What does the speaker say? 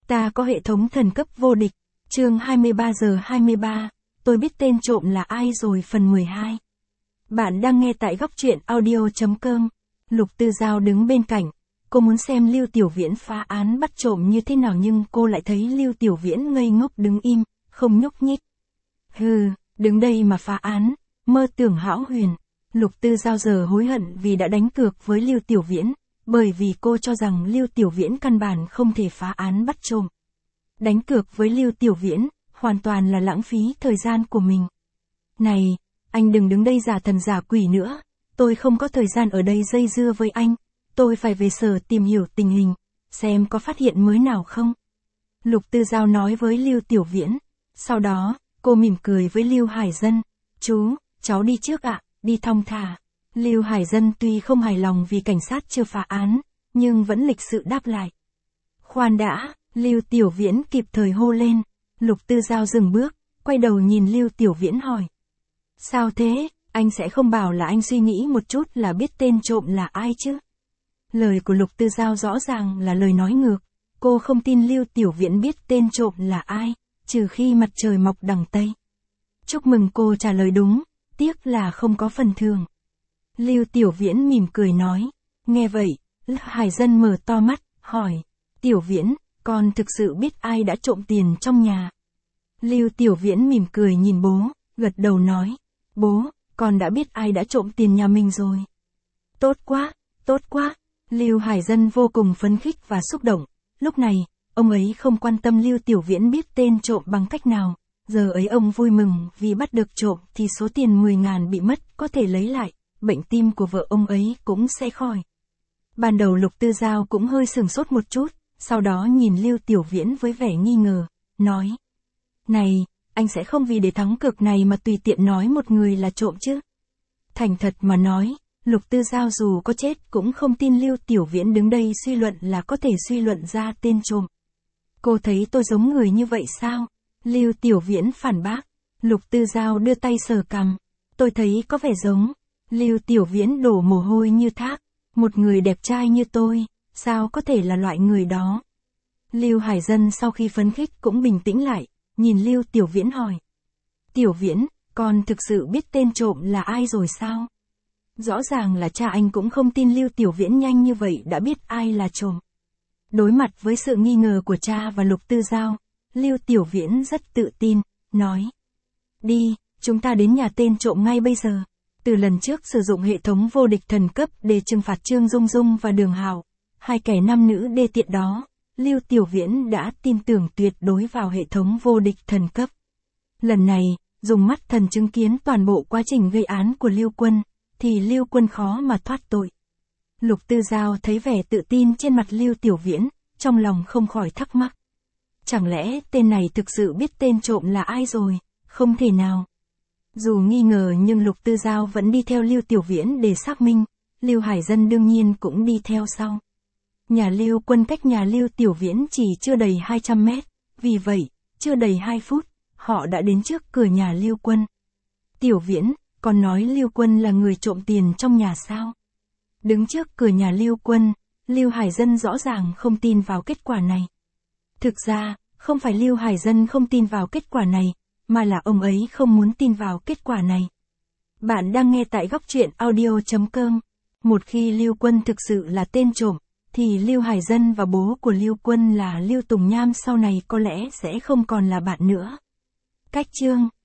Ta có hệ thống thần cấp vô địch. Chương 23 giờ 23, tôi biết tên trộm là ai rồi phần 12. Bạn đang nghe tại góc truyện audio.com. Lục Tư Giao đứng bên cạnh, cô muốn xem Lưu Tiểu Viễn phá án bắt trộm như thế nào nhưng cô lại thấy Lưu Tiểu Viễn ngây ngốc đứng im, không nhúc nhích. Hừ, đứng đây mà phá án, mơ tưởng hão huyền. Lục Tư Giao giờ hối hận vì đã đánh cược với Lưu Tiểu Viễn, bởi vì cô cho rằng Lưu Tiểu Viễn căn bản không thể phá án bắt trộm. Đánh cược với Lưu Tiểu Viễn, hoàn toàn là lãng phí thời gian của mình. Này, anh đừng đứng đây giả thần giả quỷ nữa, tôi không có thời gian ở đây dây dưa với anh, tôi phải về sở tìm hiểu tình hình, xem có phát hiện mới nào không. Lục Tư Giao nói với Lưu Tiểu Viễn, sau đó, cô mỉm cười với Lưu Hải Dân, cháu đi trước ạ, đi thong thả. Lưu Hải Dân tuy không hài lòng vì cảnh sát chưa phá án, nhưng vẫn lịch sự đáp lại. Khoan đã, Lưu Tiểu Viễn kịp thời hô lên. Lục Tư Giao dừng bước, quay đầu nhìn Lưu Tiểu Viễn hỏi. Sao thế, anh sẽ không bảo là anh suy nghĩ một chút là biết tên trộm là ai chứ? Lời của Lục Tư Giao rõ ràng là lời nói ngược, cô không tin Lưu Tiểu Viễn biết tên trộm là ai, trừ khi mặt trời mọc đằng Tây. Chúc mừng cô trả lời đúng, tiếc là không có phần thưởng. Lưu Tiểu Viễn mỉm cười nói. Nghe vậy, Hải Dân mở to mắt, hỏi. Tiểu Viễn, con thực sự biết ai đã trộm tiền trong nhà? Lưu Tiểu Viễn mỉm cười nhìn bố, gật đầu nói. Bố, con đã biết ai đã trộm tiền nhà mình rồi. Tốt quá, tốt quá. Lưu Hải Dân vô cùng phấn khích và xúc động. Lúc này, ông ấy không quan tâm Lưu Tiểu Viễn biết tên trộm bằng cách nào. Giờ ấy ông vui mừng vì bắt được trộm thì số tiền 10.000 bị mất có thể lấy lại. Bệnh tim của vợ ông ấy cũng sẽ khỏi. Ban đầu Lục Tư Giao cũng hơi sửng sốt một chút, sau đó nhìn Lưu Tiểu Viễn với vẻ nghi ngờ, nói. Này, anh sẽ không vì để thắng cược này mà tùy tiện nói một người là trộm chứ? Thành thật mà nói, Lục Tư Giao dù có chết cũng không tin Lưu Tiểu Viễn đứng đây suy luận là có thể suy luận ra tên trộm. Cô thấy tôi giống người như vậy sao? Lưu Tiểu Viễn phản bác. Lục Tư Giao đưa tay sờ cằm. Tôi thấy có vẻ giống. Lưu Tiểu Viễn đổ mồ hôi như thác, một người đẹp trai như tôi, sao có thể là loại người đó? Lưu Hải Dân sau khi phấn khích cũng bình tĩnh lại, nhìn Lưu Tiểu Viễn hỏi. Tiểu Viễn, con thực sự biết tên trộm là ai rồi sao? Rõ ràng là cha anh cũng không tin Lưu Tiểu Viễn nhanh như vậy đã biết ai là trộm. Đối mặt với sự nghi ngờ của cha và Lục Tư Giao, Lưu Tiểu Viễn rất tự tin, nói. Đi, chúng ta đến nhà tên trộm ngay bây giờ. Từ lần trước sử dụng hệ thống vô địch thần cấp để trừng phạt Trương Dung Dung và Đường Hạo, hai kẻ nam nữ đê tiện đó, Lưu Tiểu Viễn đã tin tưởng tuyệt đối vào hệ thống vô địch thần cấp. Lần này, dùng mắt thần chứng kiến toàn bộ quá trình gây án của Lưu Quân, thì Lưu Quân khó mà thoát tội. Lục Tư Giao thấy vẻ tự tin trên mặt Lưu Tiểu Viễn, trong lòng không khỏi thắc mắc. Chẳng lẽ tên này thực sự biết tên trộm là ai rồi? Không thể nào. Dù nghi ngờ nhưng Lục Tư Giao vẫn đi theo Lưu Tiểu Viễn để xác minh, Lưu Hải Dân đương nhiên cũng đi theo sau. Nhà Lưu Quân cách nhà Lưu Tiểu Viễn chỉ chưa đầy 200 mét, vì vậy, chưa đầy 2 phút, họ đã đến trước cửa nhà Lưu Quân. Tiểu Viễn, còn nói Lưu Quân là người trộm tiền trong nhà sao? Đứng trước cửa nhà Lưu Quân, Lưu Hải Dân rõ ràng không tin vào kết quả này. Thực ra, không phải Lưu Hải Dân không tin vào kết quả này, mà là ông ấy không muốn tin vào kết quả này. Bạn đang nghe tại góc truyện audio.com. Một khi Lưu Quân thực sự là tên trộm, thì Lưu Hải Dân và bố của Lưu Quân là Lưu Tùng Nham sau này có lẽ sẽ không còn là bạn nữa. Cách chương